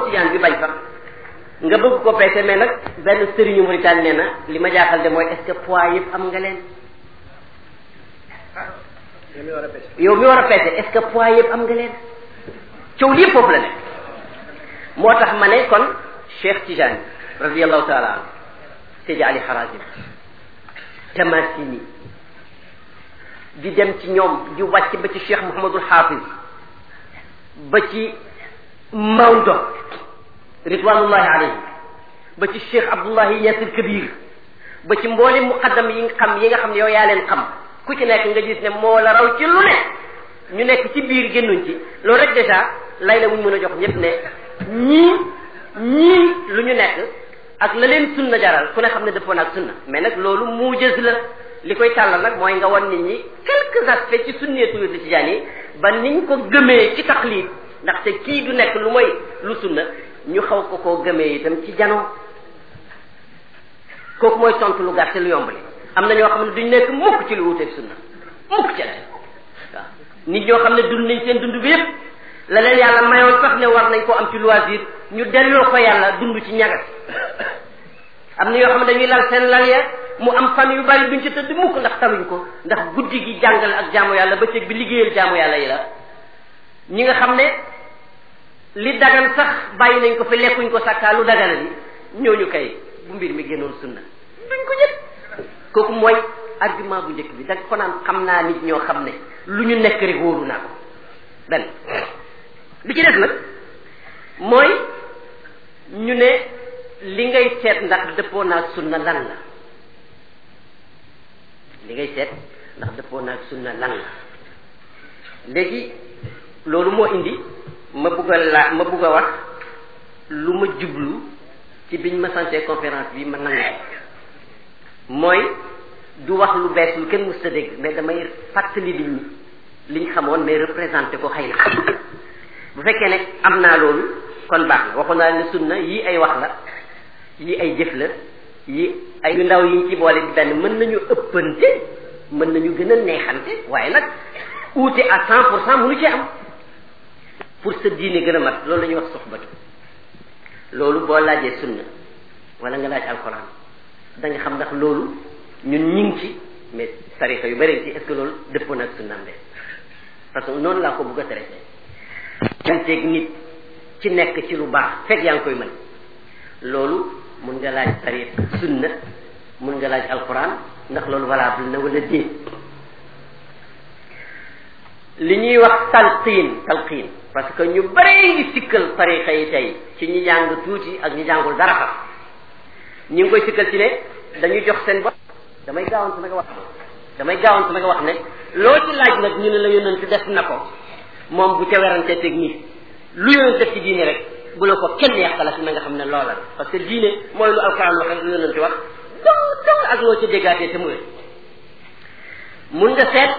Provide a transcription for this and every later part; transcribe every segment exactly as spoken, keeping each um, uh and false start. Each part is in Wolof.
tijaan bi bañ sax nga bëgg ko peese mais nag benn sëriñu Mauritanie nee na li ma jaaxal de mooy est-ce que poids yëpp am nga leen yow mi war a peese est-ce que poids yëpp am nga leen coow lii foofu la nekk moo tax ma ne kon Cheikh Tijani radiallahu taala anhu Seydi Ali Harazim Tamasini di dem ci ñoom di wàcc ba ci Cheikh Mouhamadul Hafiz ba ci Maodo ridwanullahi alayhi ba ci Cheikh Abdullahi Niass al Kabir ba ci mboolem muqaddam yi nga xam yi nga xam ne yow yaa leen xam ku ci nekk nga gis ne moo la raw ci lu ne ñu nekk ci biir génnuñ ci loolu rek déjà lay la wuñ mën a jox ñëpp ne ñii ñii lu ñu nekk ak la leen sunna jaral ku ne xam ne dëppoo na ak sunna mais nag loolu muujaz la li koy tàllal nag mooy nga won nit ñi quelques aspects ci sunneetu wirdu tijaan yi ba niñ ko gëmee ci taqlid ndaxte kii du nekk lu mooy lu sunna ñu xaw ko koo gëmee itam ci janoo kooku mooy tontu lu gàtt lu yomb li am na ñoo xam ne duñ nekk mukk ci lu wuteeg sunna mukk ci la waaw nit ñoo xam ne dund nañ seen dund bi yëpp la leen yàlla mayoon sax ne war nañ koo am ci loisir ñu delloo ko yàlla dund ci ñagas am na yoo xam ne dañuy lal seen lal ya mu am fan yu bari duñ ci tëdd mukk ndax taluñ ko ndax guddi gi jàngal ak jaamu yàlla bëccëg bi liggéeyal jaamu yàlla yi la ñi nga xam ne li dagan sax bàyyi nañ ko fi lekkuñ ko sàkkaa lu dagana bi ñooñu kay bu mbir mi génnoon sunna duñ ko jël kooku mooy argument bu njëkk bi da ko naan xam naa nit ñoo xam ne lu ñu nekk rek wóoru naa ko benn bi ci def nag mooy ñu ne li ngay seet ndax dëppoo naag sunna lan la li ngay seet ndax dëppoo naag sunna lan la léegi loolu moo indi ma bugg a laa ma bugg a wax lu ma jublu ci biñ ma sante conférence bi ma nangu mooy du wax lu bees lu kenn mës a dégg mais damay fàttali nit ñi liñ xamoon mais représenté ko xëy na bu fekkee ne am naa loolu kon baax na waxoon naa ne sunna yii ay wax la yii ay jëf la yii ay yu ndaw yiñ ci boole di benn mën nañu ëppante mën nañu gën a neexante waaye nag uute à cent pour cent mënu ci am pour sa diine gën a mat loolu la ñuy wax soxbatu loolu boo laajee sunna wala nga laaj alxuraan da nga xam ndax loolu ñun ñu ngi ci mais tarixa yu bëri ci est-ce que loolu dëppoo na ak sunnaam de parce que noonu laa ko bëgg a traité janteeg nit ci nekk ci lu baax fekk yaa ngi koy mën loolu mun nga laaj tarix sunna mun nga laaj alxuraan ndax loolu valable na wala déet li ñuy wax talqiin talqiin parce que ñu bëree ngi sikkal tarixa yi tey ci ñi jàng tuuti ak ñi jàngul dara xam ñi ngi koy sikkal ci ne dañuy jox seen bopp damay gaawantu nag wax damay gaawantu nag wax ne loo ci laaj nag ñu ne la yonent def na ko moom bu ca werante technique lu yonent def ci diine rek bu la ko kenn yàqala si na nga xam ne loola la parce que diine mooy lu alquran wax lu yonent wax dong dong ak loo ca déggaatee te mu mun nga seet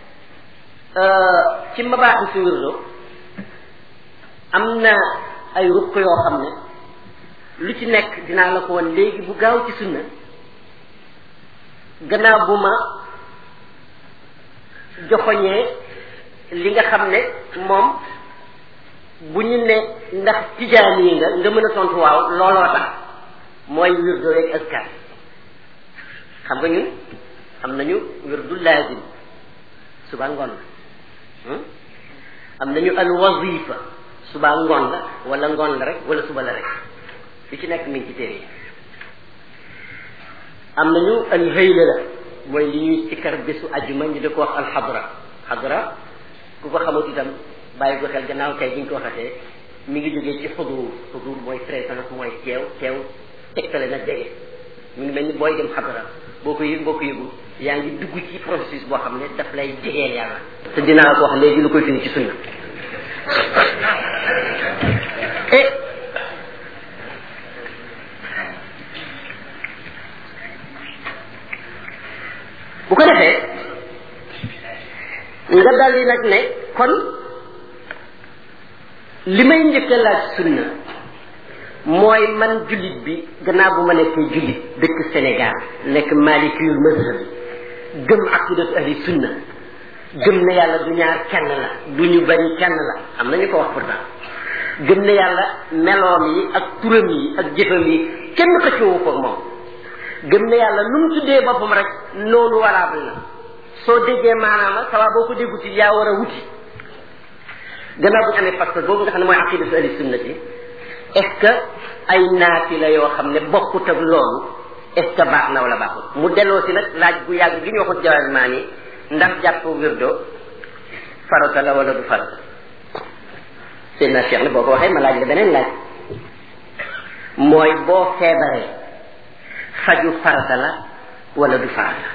ci mabaaxi si wirdo am na ay ruq yoo xam ne lu ci nekk dinaa la ko woon léegi bu gaaw ci sunna gannaaw bu ma joxoñee li nga xam ne moom bu ñu ne ndax tijaan yi nga nga mën a tontu waaw looloo tax mooy wirdo rek askar xam nga ñun am nañu wirdu laazim suba ngoon la am nañu al wazifa suba ngoon la wala ngoon la rek wala suba la rek li ci nekk mi ngi ci téere yi am nañu al hayla la mooy li ñuy sikkar bésu ajjuma ñu di ko wax al xadra xadra ku ko xamut itam bàyyi ko xel gannaaw kay bi ñu ko waxatee mi ngi jógee ci xudur xudur mooy présence mooy teew teew tegtale na jege mi ngi mel ni booy dem xadra boo ko yëg boo ko yëgul yaa ngi dugg ci processus boo xam ne daf lay jegeel yàlla te dinaa la ko wax léegi lu koy fini ci sunna et bu ko defee nga daldi nag ne kon li may njëkk a laaj sunna mooy man jullit bi gannaaw bu ma nekkee jullit dëkk Sénégal nekk malikiyul mazhab gëm aqidatu ahli sunna gëm ne yàlla du ñaar kenn la du ñu bari kenn la am na ñu ko wax pourtant gëm ne yàlla meloom yi ak turam yi ak jëfam yi kenn xëccoowu ko moom gëm ne yàlla nu mu tuddee boppam rek noonu valable na soo déggee maanaam la sawa boo ko dégguti yaa war a wuti gannaaw bu ñu amee parce que boobu nga xam ne mooy aqidatu ahli sunnati est-ce que ay naati la yoo xam ne bokkut ak loolu est-ce que baax na wala baaxul mu delloo si nag laaj bu yàgg gi ñu waxoon jawal maa ni ndax jàpp wirdo farata la wala du farata seen na cheikh ne boo ko waxee ma laaj la beneen laaj mooy boo feebaree faju farata la wala du farata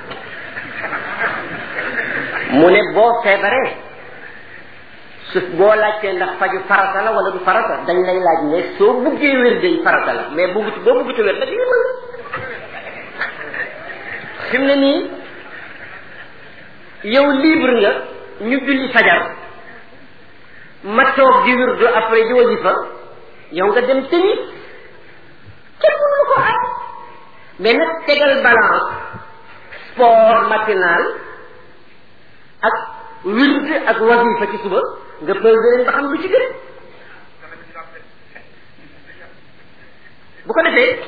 mu ne boo feebaree su boo laajtee ndax faju farata la wala du farata dañ lay laaj ne soo buggee wér day farata la mais buggut boo buggutu wér nag li mën fi mu ne nii yow libre nga ñu julli fajar ma toog di wirdu après di wasifa yow nga dem tennis kenn mënu ko am mais nag tegal balance sport matinal ak wird ak wasifa ci suba nga pesé leen ba xam lu ci gën bu ko defee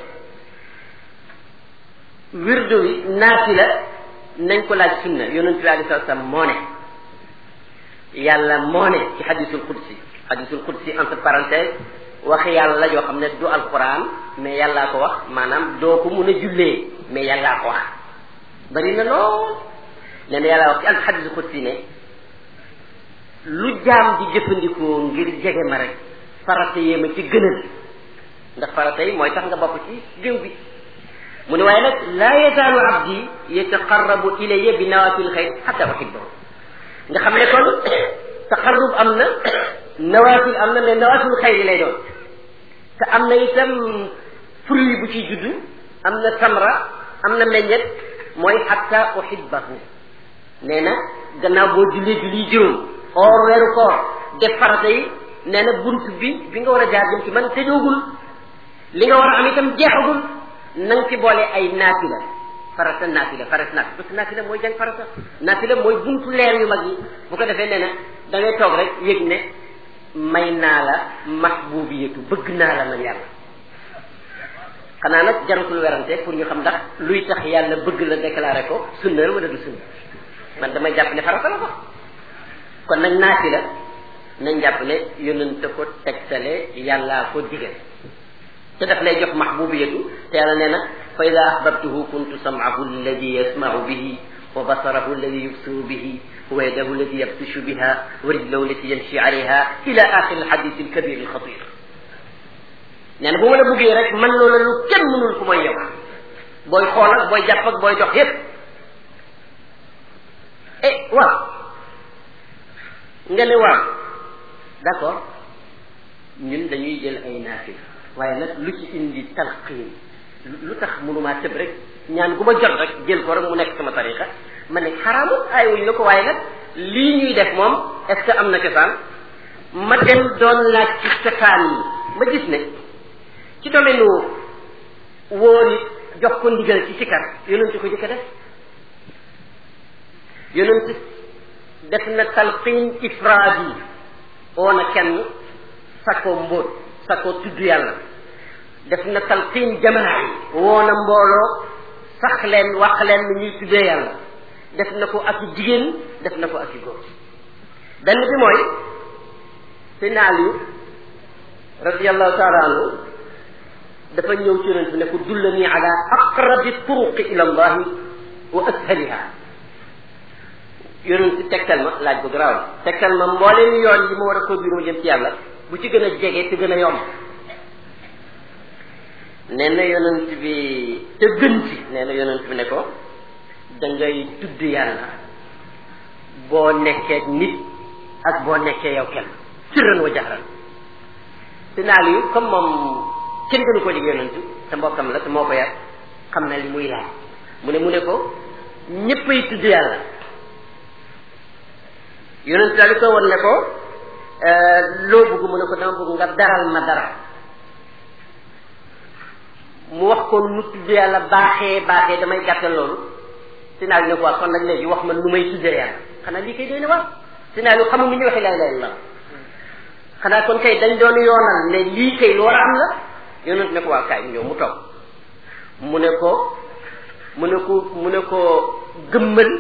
wirdu wi naafila nañ ko laaj sunna yonent bi alei salatu salaam moo ne yàlla moo ne ci hadisul qudsi hadisul qudsi entre parenthèses wax yàlla la yoo xam ne du alquran mais yàllaa ko wax maanaam doo ko mun a jullee mais yàllaa ko wax bari na lool nee na yàllaa wax ci al hadisul qudsi ne lu jaam di jëfandikoo ngir jege ma rek farata yee ma ci gënal ndax farata yi mooy tax nga bokk ci géew bi mu ne waaye nag laa yazaalu abdi yataqarrabu ilayya bi nawafil xayr xatta uhibbahu nga xam ne kon taqarrub am na nawafil am na mais nawafil xayr lay doon te am na itam fruit bu ciy judd am na samra am na meññet mooy xatta uhibbahu nee na gannaaw boo jullee julli juróom or weeru koor def farata yi nee na bunt bi bi nga war a jaar jëm ci man tëjoogul li nga war a am itam jeexagul na nga ci boole ay naafila farata naafila farata naafila parce que naafila mooy jàng farata naafila mooy buntu leer yu mag yi bu ko defee nee na da ngay toog rek yëg ne may naa la mahbubiyatu bëgg naa la man yàlla xanaa nag jarutul werante pour ñu xam ndax luy tax yàlla bëgg la déclaré ko sunna wala du sunna man damay jàpp ne farata la ko kon nag naafila nañ jàpp ne yonent ko tegtale yàllaa ko digal te daf lay jox mahbubiyatu te yàlla nee na fa ida ahbabtuhu kuntu sam'ahu alladi yasma'u bihi wa basarahu alladi yubsiru bihi wa yadahu allati yabtishu biha wa rijlahu allati yamshi alayha ila axiri alhadith alkabir alxatir nee na bu ma la bëggee rek man loola lu kenn mënul ku mooy yow booy xool ak booy jàpp ak booy dox yépp eh waaw nga ne waaw d'accord ñun dañuy jël ay naafila waaye nag lu ci indi talqiin lu tax mënumaa tëb rek ñaan gu ma jot rek jël ko rek mu nekk sama tariqa ma ne xaraamul ay wuñ la ko waaye nag lii ñuy def moom est-ce que am na cosaan ma dem doon laaj ci cosaan yi ma gis ne ci domaine woo nit jox ko ndigal ci sikar yonent ko jëkk def yonent def na talqiin ifraadi oo na kenn sakoo mbóot sakoo tudd yàlla def na talqiin jamaa yi woo na mbooloo sax leen wax leen ni ñuy tuddee yàlla def na ko ak jigéen def na ko ak góor benn bi mooy Seydina Ali radiyallahu taala anhu dafa ñëw ci yonent bi ne ko dullani ala aqrabi turuqi ila allahi wa ashaliha yonent si tegtal ma laaj bu garaaw tegtal ma mbooleem yoon yi ma war a ko biir ma jëm ci yàlla bu ci gën a jege te gën a yomb nee na yonent bi te gën ci nee na yonent bi ne ko da ngay tudd yàlla boo nekkee nit ak boo nekkee yow kenn sirran wa jahran si naal yu comme moom kenn gënu ko jege yonent te mbokkam la te moo ko yar xam na li muy laaj mu ne mu ne ko ñëppay tudd yàlla yonent daal di ko won ne ko loo bëgg mu ne ko dama bëgg nga daral ma dara mu wax ko nu tudd yàlla baaxee baaxee damay gàttal loolu si naa ne ko waa kon nag léegi wax ma nu may tuddee yàlla xanaa lii koy doy na wax si naa lu xamul nu ñu waxee laa ilaaha illallaah xanaa kon kay dañ doon yoonal ne lii kay lu war a am la yonent ne ko waaw kaay ñëw mu toog mu ne ko mu ne ko mu ne ko gëmmal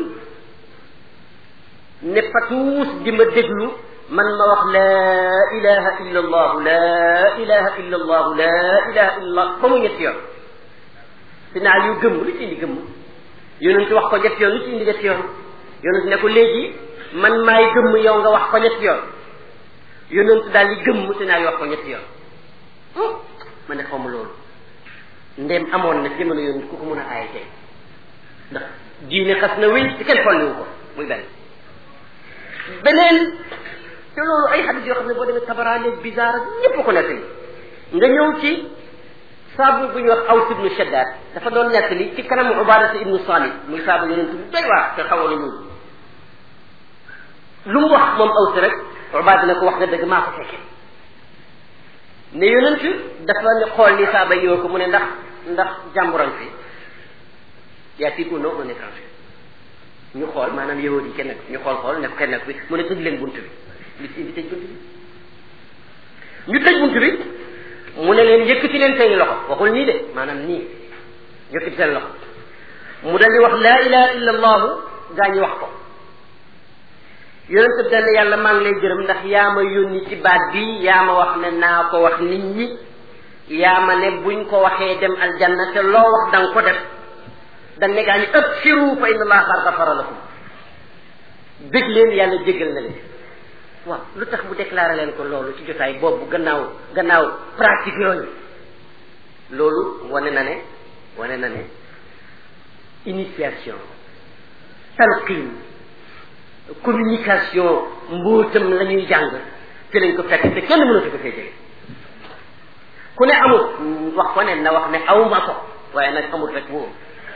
ne patuus di ma déglu man ma wax laa ilaha illa allahu laa ilaha illa allahu laa ilaha illa allah ba mu ñetti yoon si naa yu gëmm lu ci indi gëmm yonent wax ko ñetti yoon lu ci indi ñetti yoon yonent ne ko léegi man maay gëmm yow nga wax ko ñetti yoon yonent daal di gëmm si naa yu wax ko ñetti yoon ma ne xawma loolu ndem amoon na jamono yoon ku ko mën a aaye tey ndax diine xas na wéy ci kenn folliwu ko muy benn beneen te loolu ay xadis yoo xam ne boo demee Tabaraani bizarre ak ñépp ko nettali nga ñëw ci saabu bu ñuy wax Aws ibnu Shaddad dafa doon nettali ci kanamu Ubaadata ibnu Saamit muy saabu yonent bu doy waar te xawoon na ñuul lu mu wax moom Aws rek Ubaada ne ko wax nga dëgg maa ko fekkee ne yonent dafa ne xool ni saaba yoo ko mu ne ndax ndax jàmburan fi yaa tiit non un étranger ñu xool maanaam yahudi yi kenn ñu xool xool ne ko kenn bi mu ne tëj leen bunt bi li ci indi tëj bunt bi ñu tëj bunt bi mu ne leen yëkkati leen seeni loxo waxul nii de maanaam nii yëkkati seen loxo mu dal di wax laa ilaha illa allahu gaa ñi wax ko yonent bi dana yàlla maa ngi lay gërëm ndax yaa ma yónni ci baat bi yaa ma wax ne naa ko wax nit ñi yaa ma ne buñ ko waxee dem aljanna te loo wax da nga ko def dañ ne gaa ñi abshiru fa inna allaha qad ghafara lakum bég leen yàlla jéggal na leen waaw lu tax mu déclaré leen ko loolu ci jotaay boobu gannaaw gannaaw pratique yooyu loolu wane na ne wane na ne initiation talqin communication mbóotam la ñuy jàng ci lañ ko fekk te kenn mënatu ko fee jege ku ne amul wax ko ne na wax ne awma ko waaye nag amul rek wóor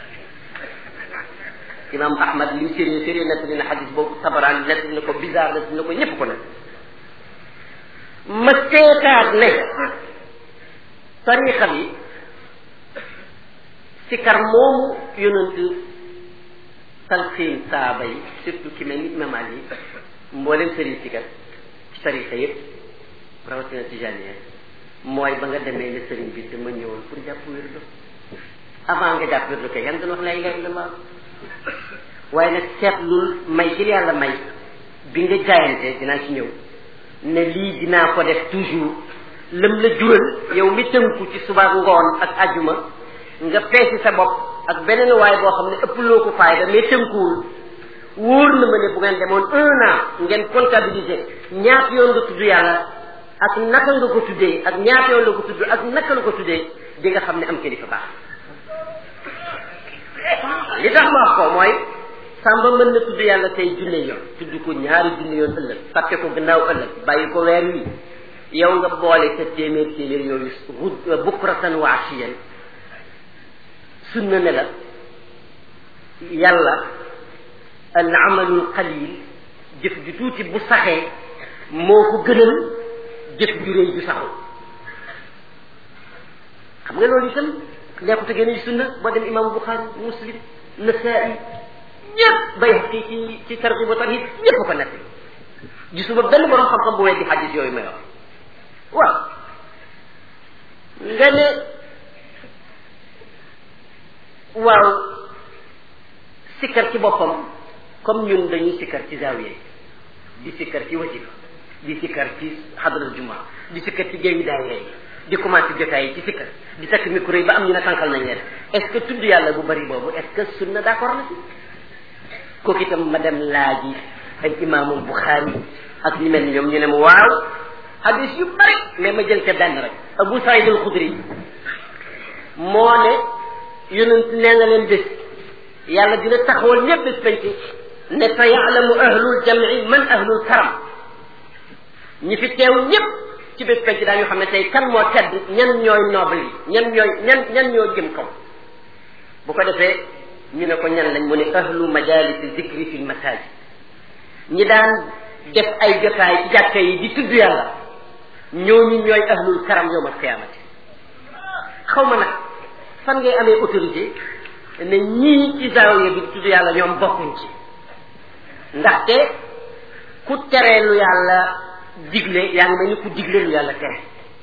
imam ahmad li sérieux sérieux nett dina xadis boobu Tabarani nett dina ko bizarre nett dina ko ñépp ko nett ma seetaat ne tariqa bi sikar moomu yonent talxiin saaba yi surtout ki mel ni imam Ali mboolem sëriñ sikar ci tariqa yëpp rawatina tijaaniya mooy ba nga demee ne sëriñ bi dama ñëwoon pour jàpp wérdo avant nga jàpp wérdo kay yan doon wax laa ilaaha illallaah waaye nag seetlul may ci yàlla may bi nga jaayante dinaa ci ñëw ne lii dinaa ko def toujours lëm la jural yow mi tënku ci suba ngoon ak ajuma nga peesi sa bopp ak beneen waay boo xam ne ëpp loo ko fayda mais tënkuwul wóor na ma ne bu ngeen demoon un an ngeen comptabiliser ñaata yoon nga tudd yàlla ak naka nga ko tuddee ak ñaata yoon la ko tudd ak naka la ko tuddee di nga xam ne am kilifa baax li tax ma wax ko mooy sàmba mën na tudd yàlla tey junne yoon tudd ko ñaari junne yoon ëllëg fàtte ko gannaaw ëllëg bàyyi ko weer wi yow nga boole sa téeméer téeméer yooyu rud bukratan wa ashiyan sunna ne la yàlla al amalul qalil jëf ju tuuti bu saxee moo ko gënal jëf ju réy ju saxul xam nga loolu itam nekkut a génn ci sunna boo dem imam Bukhari Muslim Nasaa'i ñëpp bay ci ci ci targhib wa tarhib ñëpp ko nekk gisuma benn borom xam-xam bu weddi xadis yooyu may wax waaw nga ne waaw sikkar ci boppam comme ñun dañuy sikkar ci zaawiya di sikkar ci wajifa di sikkar ci xadral juma di sikkar ci géewi daayira yi di commencé jotaay yi ci sikkar di takk micro yi ba am ñu ne tànkal nañ leen est-ce que tudd yàlla bu bari boobu est-ce que sunna d'accord na ci kooku itam ma dem laaji ak imaamul Buxaari ak ñu mel ni ñoom ñu ne ma waaw hadis yu bari mais ma jël ca benn rek Abu Saïd al-Xudri moo ne yonent nee na leen bés yàlla dina taxawal ñëpp bés penc ne fa yaalamu ahlul jam'i man ahlul karam ñi fi teew ñëpp ci bés penc daañu xam ne tey kan moo tedd ñan ñooy noble yi ñan ñooy ñan ñan ñoo jëm kaw bu ko defee ñu ne ko ñan lañ mu ne ahlu majalisi zikri fil masajid ñi daan def ay jotaay ci jàkka yi di tudd yàlla ñooñu ñooy ahlul karam yawmal qiyaamati xaw ma nag fan ngay amee autorité ne ñii ci zaawiya bi tudd yàlla ñoom bokkuñ ci ndaxte ku tereelu yàlla digle yaa ngi mel ni ku digle lu yàlla tere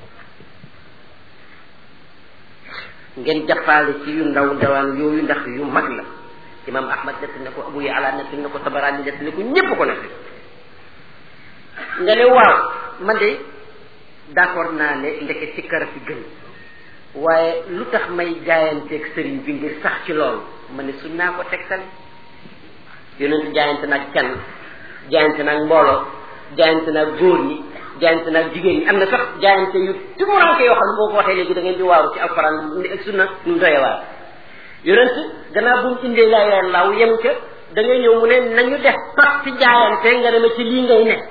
ngeen jàppaale ci yu ndaw ndawaan yooyu ndax yu mag la imam ahmad nett na ko abu yaala nett na ko tabarani nett na ko ñépp ko nett nga ne waaw man de d'accord naa ne ndeke ci kara fi gën waaye lu tax may jaayanteeg sëriñ bi ngir sax ci loolu ma ne suñ naa ko tegtal yonent jaayante naag kenn jaayante naag mbooloo jaayante naag góor ñi jaayante naag jigéen ñi am na sax jaayante yu tumuranke yoo xam ne boo ko waxee léegi da ngeen di waaru ci alquran ni ak sunna ñu doye waar yonent gannaaw bu mu indee laa ilaha illallah yem ca da ngay ñëw mu ne nañu def pas ci jaayante nga deme ci lii ngay nekk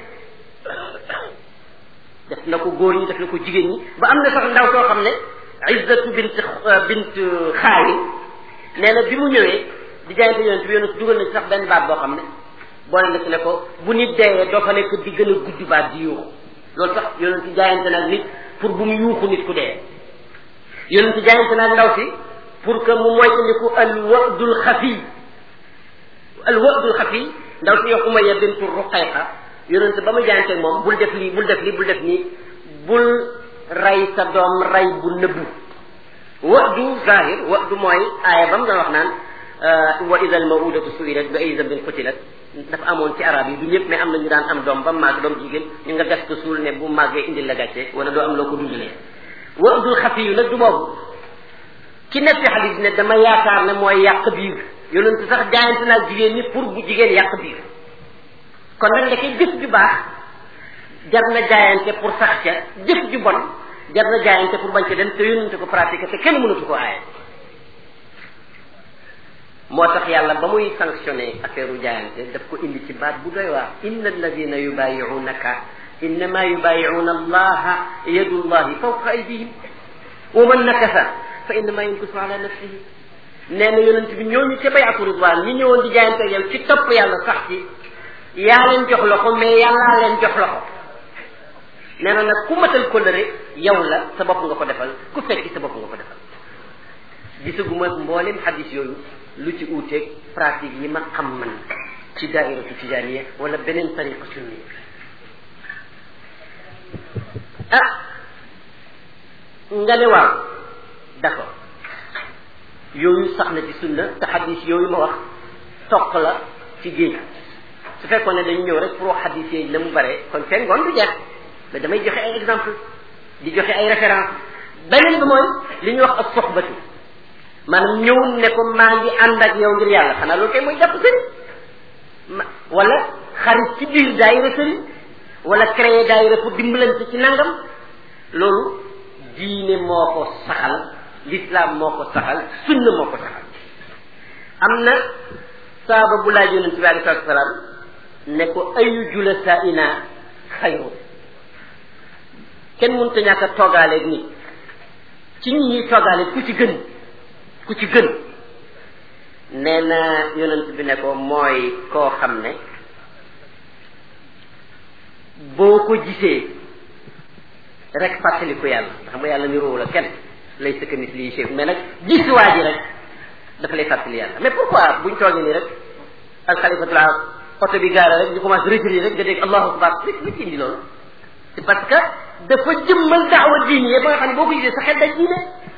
def na ko góor ñi def na ko jigéen ñi ba am na sax ndaw soo xam ne izzatu bint bint xaali nee na bi mu ñëwee di jaayante yonent bi yonent dugal na ci sax benn baat boo xam ne boole na ci ne ko bu nit deewee doo fa nekk di gën a gudd baat di yuuxu loolu sax yonent jaayante nag nit pour bu mu yuuxu nit ku dee yonent jaayante nag ndaw si pour que mu moytandiku al wadul xafi al wadul xafi ndaw si yow Umayya bintu Ruqayqa yonent ba mu jaayante moom bul def lii bul def lii bul def nii bul ray sa doom ray bu nëbbu wadu zahir wadu mooy aaya ba mu doon wax naan wa ida al mawudatu suilat bi ay zambin qutilat dafa amoon ci arab yi du ñëpp mais am na ñu daan am doom ba màgg doom jigéen ñu nga gas ko suul ne bu màggee indil la gàcce wala doo am loo ko dundalee wadul xafi yu nag du boobu ki nekk xadis ne dama yaakaar ne mooy yàq biir yonent sax jaayante naag jigéen ñi pour bu jigéen yàq biir kon nag ndeke jëf ju baax jar na jaayante pour sax ca jëf ju bon jar na jaayante pour bañ ca dem te yonent ko pratiquer te kenn mënatu ko aaye moo tax yàlla ba muy sanctionné affaire u jaayante daf ko indi ci baat bu doy waar inna alladina yubayi'unaka innama yubayi'una allaha yadu llahi fawqa aydihim wa man nakasa fa innama yankusu ala nafsihi nee na yonent bi ñooñu ca bayatu ridwan ñi ñëwoon di jaayante yow ci topp yàlla sax ci yaa leen jox loxo mais yàllaa leen jox loxo nee na nag ku matal kóllëre yow la sa bopp nga ko defal ku fekki sa bopp nga ko defal gisaguma mboolem xadis yooyu lu ci uuteeg pratique yi ma xam man ci daairatu tijaaniya wala beneen tariqa sunniya ah nga ne waaw d'accord yooyu sax na ci sunna te xadis yooyu ma wax toq la ci géej su fekkoon ne dañu ñëw rek pour wax xadis yi la mu bare kon seen ngoon du jeex mais damay joxe ay exemple di joxe ay référence beneen bi mooy li ñuy wax ak soxbatu maanaam ñëw ne ko maa ngi ànd ak yow ngir yàlla xanaa loolu kay mooy jàpp sëriñ ma wala xarit ci biir daayira sëriñ wala créer daayira pour dimbalante ci nangam loolu diine moo ko saxal l'islam moo ko saxal sunna moo ko saxal am na saaba bu laaj yonent bi alayhi salaatu salaam ne ko ayu julasaa ina xayru kenn mënut a ñàkk a toogaaleeg nit ci ñi ñuy toogaaleeg ku ci gën ku ci gën nee na yonent bi ne ko mooy koo xam ne boo ko gisee rek fàttaliku yàlla xam nga yàlla niroowul la kenn lay sëkk mis lii chef mais nag gis waa ji rek dafa lay fàttali yàlla mais pourquoi buñ toogee nii rek alxalifatula oto bi gaara rek ñu commencé reculer rek nga dégg allahu akbar li li ci indi loolu c'est parce que dafa jëmmal daawa diine ba nga xam ne boo ko gisee sa xel daj diine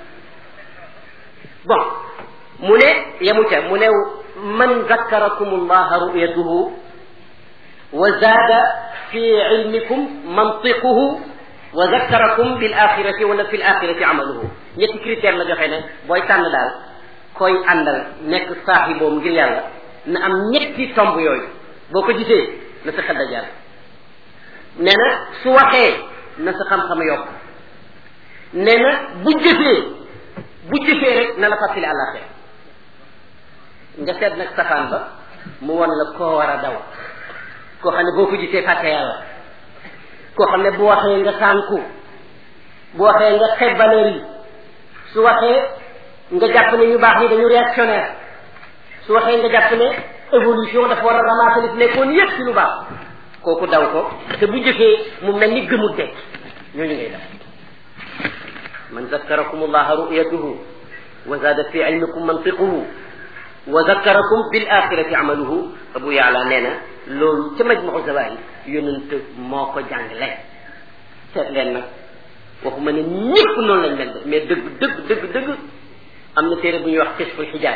bon mu ne yemu ca mu ne man zakkarakum allaha ru'yatuhu wa zaada fi ilmikum mantiquhu wa zakkarakum bil axirati wala fi l axirati amaluhu ñetti critère la joxe ne booy tànn daal koy àndal nekk saaxiboom ngir yàlla na am ñetti tomb yooyu boo ko gisee na sa xel dajal nee na su waxee na sa xam-xam yokk nee na bu jëfee bu jëfee rek na la fàttali àllaaxira nga seet nag safaan ba mu won la koo war a daw koo xam ne boo ko gisee fàtte yàlla koo xam ne bu waxee nga sànku bu waxee nga xeeb valeur yi su waxee nga jàpp ne ñu baax ni dañu réactionnaire su waxee nga jàpp ne évolution dafa war a ramasser li fi nekkoon yëpp ci lu baax kooku daw ko te bu jëfee mu mel ni gëmut dekk ñooñu ngay def man zakkarakum allaha ru'yatuhu wa zada fi ilmikum mantiquhu wa zakkarakum bil axirati amaluhu abu yaala nee na loolu ca majmau zawaid yonent moo ko jàngale seet leen nag waxuma ne ñëpp noonu lañ mel mais dëgg dëgg dëgg dëgg am na téere bu ñuy wax kashful hijaab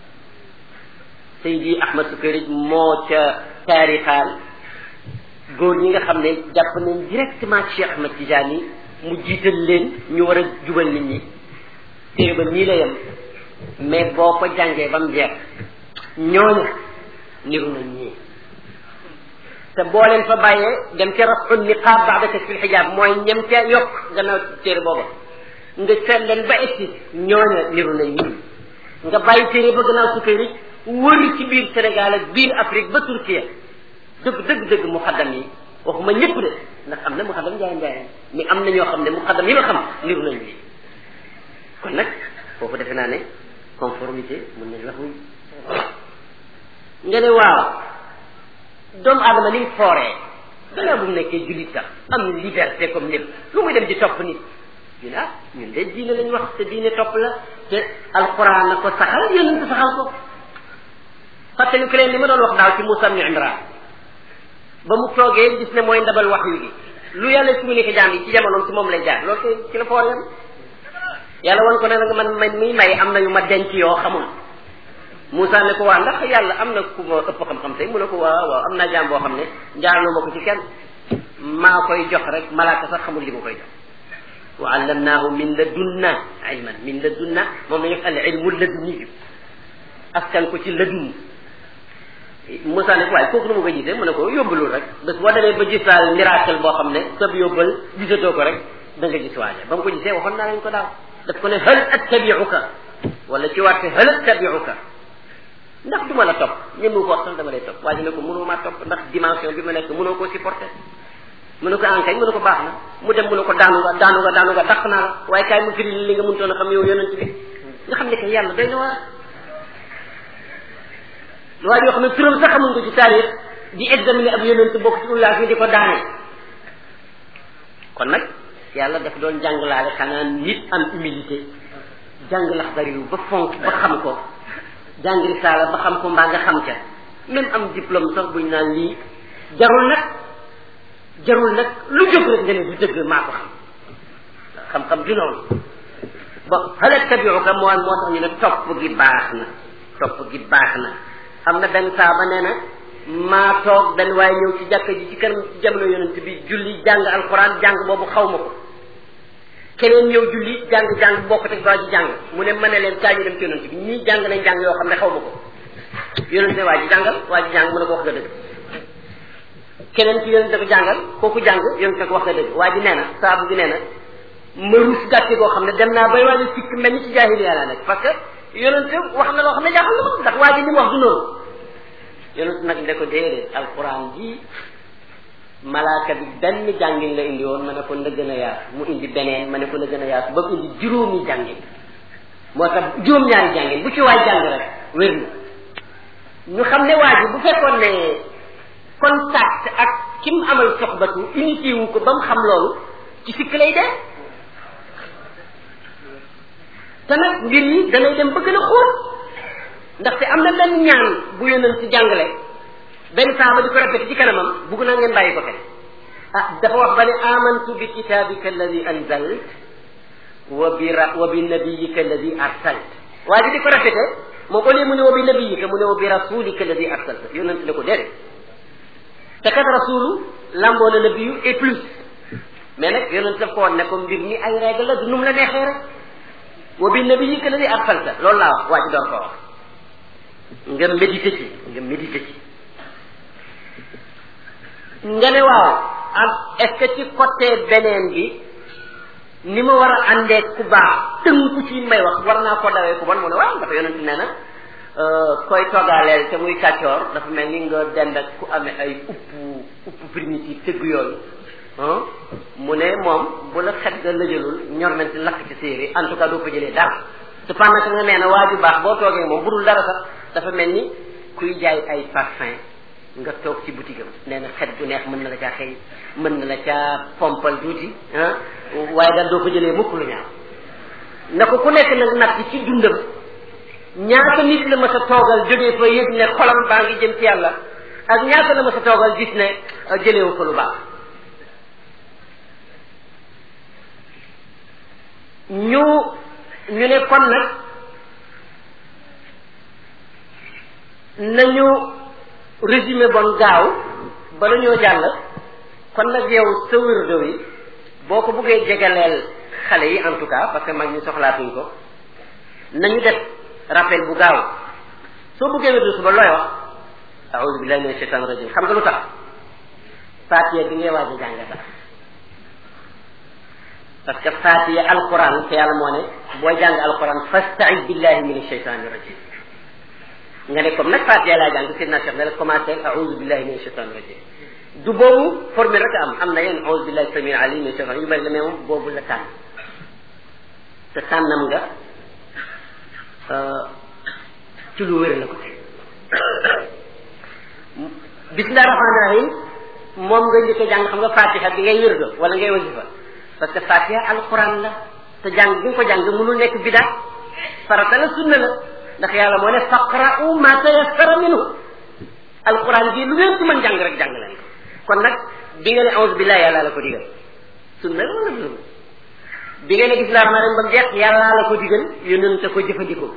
Seydi Ahmad Sukayrij moo ca taarixaal góor ñi nga xam ne jàpp nañ directement Cheikh Ahmad Tidiane mu jiital leen ñu war a jubal nit ñi téere ba nii la yem mais boo ko jàngee ba mu jeex ñooñu niru nañ ñii te boo leen fa bàyyee dem ca raf'un niqaab ba'da kashfil hijaab mooy ñem ca yokk gannaaw téere booba nga seet leen ba egsi ñooñu niru nañ ñii nga bàyyi téere ba gannaaw Sukayrij wëri ci biir Sénégal ak biir Afrique ba Turquie dëgg dëgg dëgg muqaddam yi waxuma ñëpp de ndax am na muqaddam njaay njaay mais am na ñoo xam ne muqaddam yi ma xam niru nañ lii kon nag foofu defe naa ne conformité mën nañ wax wuñ nga ne waaw doomu aadama ni mu fooree gannaaw bu mu nekkee jullit sax am liberté comme lépp lu muy dem di topp nit ñu ne ah ñun de diine lañ wax te diine topp la te alquran na ko saxal yonent ko saxal ko fàttali ko leen li ma doon wax daaw ci Moussa ibn Imran ba mu toogee gis ne mooy ndabal wax yu gi lu yàlla communiqué jaam yi ci jamonoom ci moom lay jaar loolu koy ci la foor yam yàlla wan ko ne nag man man miy may am na yu ma denc yoo xamul Moussa ne ko waa ndax yàlla am na ku ma ëpp xam-xam tey mu ne ko waaw waaw am naa jaam boo xam ne jaarlu ma ko ci kenn maa koy jox rek malaaka sax xamul li ma koy jox wa allamnaahu min ladunna ilman min ladunna moom la ñu wax al ilmu laduni askan ko ci ladun Moussa ne ko waaye kooku nu ma ko gisee mu ne ko yóbbalul rek bés boo demee ba gis daal miracle boo xam ne sab yóbbal gisatoo ko rek da nga gis waaja ba mu ko gisee waxoon naa leen ko daaw daf ko ne hal attabiuka wala ci waat hal attabiuka ndax du ma la topp ñëmu ko wax sax dama lay topp waaye ne ko mënoo maa topp ndax dimension bi ma nekk mënoo koo supporter mu ne ko ankay mu ne ko baax na mu dem mu ne ko daanu nga daanu nga daanu nga dàq naa la waaye kaay mu firi li nga mënutoon a xam yow yonent bi nga xam ne que yàlla doy na waar waaye yoo xam ne turam sax xamuñ ko ci taarix di examiner ab yonent bokk ci ullaas yi di ko daane kon nag yàlla daf doon jànglaale xanaa nit am humilité jàng Laxdari yu ba fonk ba xam ko jàng risaala ba xam ko mbaa nga xam ca même am diplôme sax buñ naan lii jarul nag jarul nag lu jóg rek nga ne du dëgg maa ko xam xam-xam du noonu ba hal attabiuka moo moo tax ñu ne topp gi baax na topp gi baax na am na benn saaba nee na maa toog benn waaye ñëw ci jàkka ji ci kanam ci jamono yonent bi julli jàng alquran jàng boobu xaw ma ko keneen ñëw julli jàng jàng bokk teg waa ji jàng mu ne ma ne leen kaa ñu dem ci yonent bi ñii jàng nañ jàng yoo xam ne xaw ma ko yonent ne waa ji jàngal waa ji jàng mu ne ko wax nga dëgg keneen ci yonent ne ko jàngal kooku jàng yonent ne ko wax nga dëgg waa ji nee na saabu bi nee na ma rus gàcce goo xam ne dem naa bay waa ji sikk mel ni ci jaahiliya laa nekk parce que yonent wax na loo xam ne jaaxal na ma ndax waa ji li mu wax du noonu yonent nag ne ko déedéet alquran ji malaaka bi benn jàngin la indi woon ma ne ko na gën a yaatu mu indi beneen ma ne ko na gën a yaatu ba mu indi juróomi jàngin moo tax juróom-ñaari jàngin bu ci waay jàng rek wér na ñu xam ne waa ji bu fekkoon ne contact ak ki mu amal soxbatu unité wu ko ba mu xam loolu ci sikk lay dee te nag mbir yi danay dem ba gën a xóot ndaxte am na benn ñaan bu yonent ci jàngale benn saaba di ko répété ci kanamam bugg naa ngeen bàyyi ko xel ah dafa wax ba ne amantu bi kitabika alladi anzalt wa bi ra wa bi nabiyika alladi arsalt waa ji di ko répété moom au lieu mu ne wa bi nabiyika mu ne wa bi rasulika alladi arsalt yonent ne ko déedéet te kat rasulu lamboo na nabiyu et plus mais nag yonent daf ko woon ne ko mbir mi ay règle la du num la neexee rek wa bi nabiyyika alladi arsalta loolu laa wax waa ji door ko wax nga médité ci nga médité ci nga ne waaw ak est-ce que ci côté beneen bi ni ma war a àndee ku baax tënku ci may wax war naa ko dawee ku bon mu ne waaw dafa yonent nee na koy toggaaleel te muy kàccoor dafa mel ni nga dend ak ku amee ay upp upp primitif tëgg yooyu mu ne moom bu la xet ga lëjalul ñor nañ ci lakk ci séeréer en tout cas doo ko jëlee dara cependant que nga nee na waa ju baax boo toogee moom bu dul dara sax dafa mel ni kuy jaay ay parfum nga toog ci boutique am nee na xet gu neex mën na la caa xëy mën na la caa pompal tuuti ah waaye daal doo ko jëlee mukk lu ñaaw na ko ku nekk nag nag ci dundam ñaata nit la ma sa toogal jógee fa yëg ne xolam baa ngi jëm ci yàlla ak ñaata la ma sa toogal gis ne jëlewu ko lu baax ñu ñu ne kon nag nañu résumé bon gaaw bala ñoo jàll kon nag yow sa wérdo yi boo ko bëggee jegaleel xale yi en tout cas parce que mag ñu soxlaatuñ ko nañu def rappel bu gaaw soo bëggee wérdo suba looy wax a'udhu billahi minash shaitanir rajim xam nga lu tax Faatiha bi ngay waaj a jàng tax parce que Faatiha alquran te yàlla moo ne booy jàng alquran fasta'id billahi minash shaitanir rajim nga ne comme nag Faatiha laa jàng sidna Cheikh ne la commencé a'udhu billahi minash shaitanir rajim du boobu formule rek am am na yenn a'udhu billahi samil alim minash shaitanir yu bari la mais moom boobu la tànn te tànnam nga ci lu wér la ko teg bismillah rahman rahim moom nga njëkk a jàng xam nga Fatiha bi ngay wér wala ngay wasifa parce que Fatiha alquran la te jàng bi nga ko jàng mënul nekk bidaa farata la sunna la ndax yàlla moo ne faqra'u ma tayassara minhu alquran bi lu ngeen ci mën jàng rek jàng leen kon nag bi nga ne a'udhu billahi yàlla la ko digal sunna la wala sunna bi nga ne bismillah rahman rahim ba jeex yàlla la ko digal yónnent ko jëfandikoo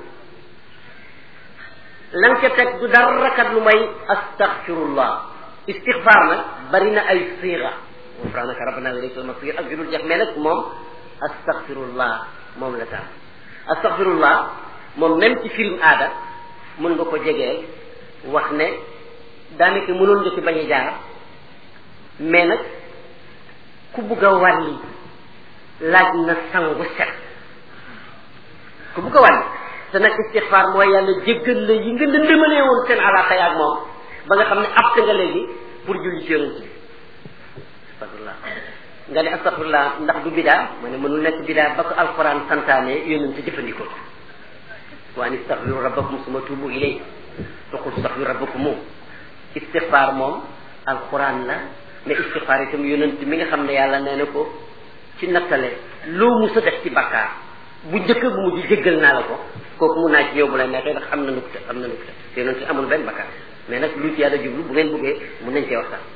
lan ca teg du dara kat lu may astaghfirullah istighfar nag bari na ay siira ghufranaka rabbana wa ilaykal masir ak jurul jeex mais nag moom astaghfirullah moom la tax astaghfirullah moom même ci film aada mën nga ko jegee wax ne daanaka mënoon nga ci bañ a jaar mais nag ku bugg a wàlli laaj na sangu set ku bugg a wàlli te nag istixfaar mooy yàlla jéggal la yi nga lëndëmalee woon seen alaaka yaag moom ba nga xam ne apte nga léegi pour julli ci yonent bi astafirullah nga ne astafirullah ndax du bidaa ma ne mënul nekk bidaa ba ko alquran santaane yonent jëfandikoo wa an istaghfiru rabbakum summa tuubu ilayhi tuqul istaghfiru rabbakum istixfaar moom alquran la mais istixfaar itam yonent mi nga xam ne yàlla nee na ko ci nattale loo musa def ci bakkaar bu njëkk bu mujj jéggal naa la ko kooku mun naa ci ñëw bu la neexee ndax am na nukta am na nukta te yonent amul benn bakkaar mais nag lu ci yàlla jublu bu ngeen bëggee mun nañ cee waxtaan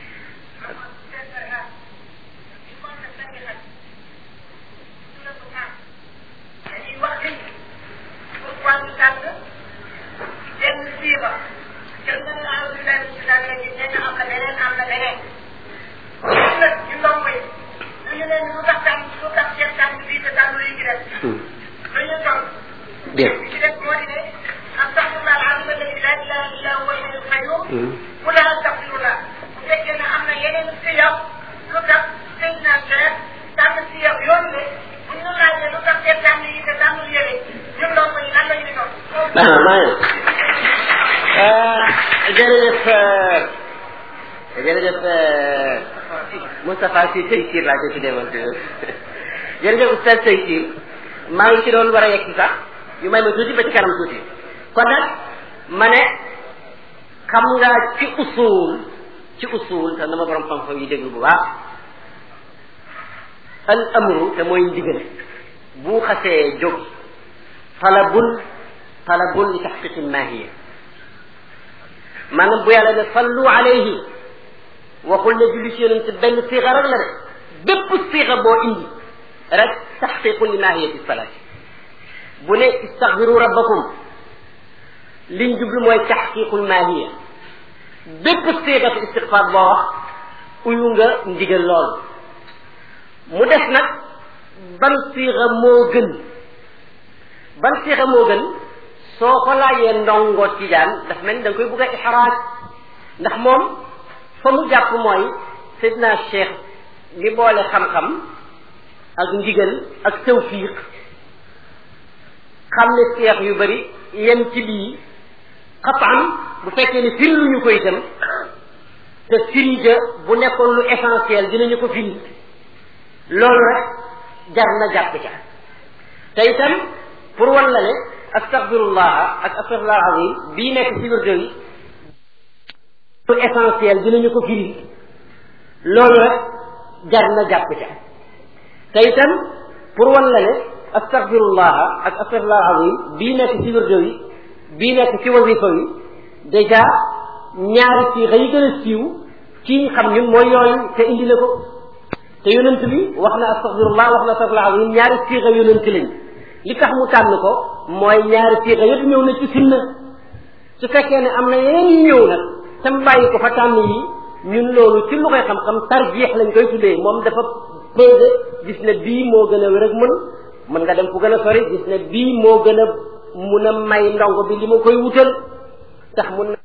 bien jërëjëf jërëjëf Moustapha Sy Tayssir laa ko tuddee woon jërëjëf Oustaz Tayssir maa ngi ci doon war a yegg si sax yu may ma tuuti ba ci kanam tuuti kon nag ma ne xam nga ci usul ci usul te dama borom xam-xam yi déglu bu baax al amru te mooy ndigal bu xasee jóg talabun talabun li taxqiqi maahiya maanaam bu yàlla ne sallu alayhi waxul ne julli ci yonent benn siixa rek la de bépp siixa boo indi rek taxqiqu li maahiyati salaati bu ne istaghfiru rabbakum liñ jublu mooy taxqiqul maahiya bépp siixatu istighfar boo wax uyu nga ndigal loolu mu des nag ban siixa moo gën ban siixa moo gën soo ko laajee ndongo tijaan daf mel ni da nga koy bëgg a ixraaj ndax moom fa mu jàpp mooy Seydina Cheikh li boole xam-xam ak ndigal ak tawfiq xam ne seex yu bari yem ci lii xataan bu fekkee ne firi lu ñu ko itam te firi ja bu nekkoon lu essentiel dinañu ko firi loolu rek jar na jàpp ca te itam pour wan la ne astaghfirullah ak astaghfirullah azim bii nekk ci wirdo yi lu essentiel dinañu ko firi loolu rek jar na jàpp ca te itam pour wan la ne astaghfirullah ak astaghfirullah azim bii nekk ci wirdo yi bii nekk ci wasifa yi déjà ñaari siixa yi gën a siiw ci xam ñun mooy yooyu te indi na ko te yonent bi wax na astaghfirullah wax na astaghfirullah azim ñaari siixa yonent lañ li tax mu tànn ko mooy ñaari siixa yëpp ñëw na ci sunna su fekkee ne am na yeneen yu ñëw nag te mu bàyyi ko fa tànn yi ñun loolu ci lu koy xam-xam tarjeex lañ koy tuddee moom dafa pesé gis ne bii moo gën a wér ak mën mën nga dem fu gën a sori gis ne bii moo gën a mun a may ndongo bi li ma koy wutal tax mun na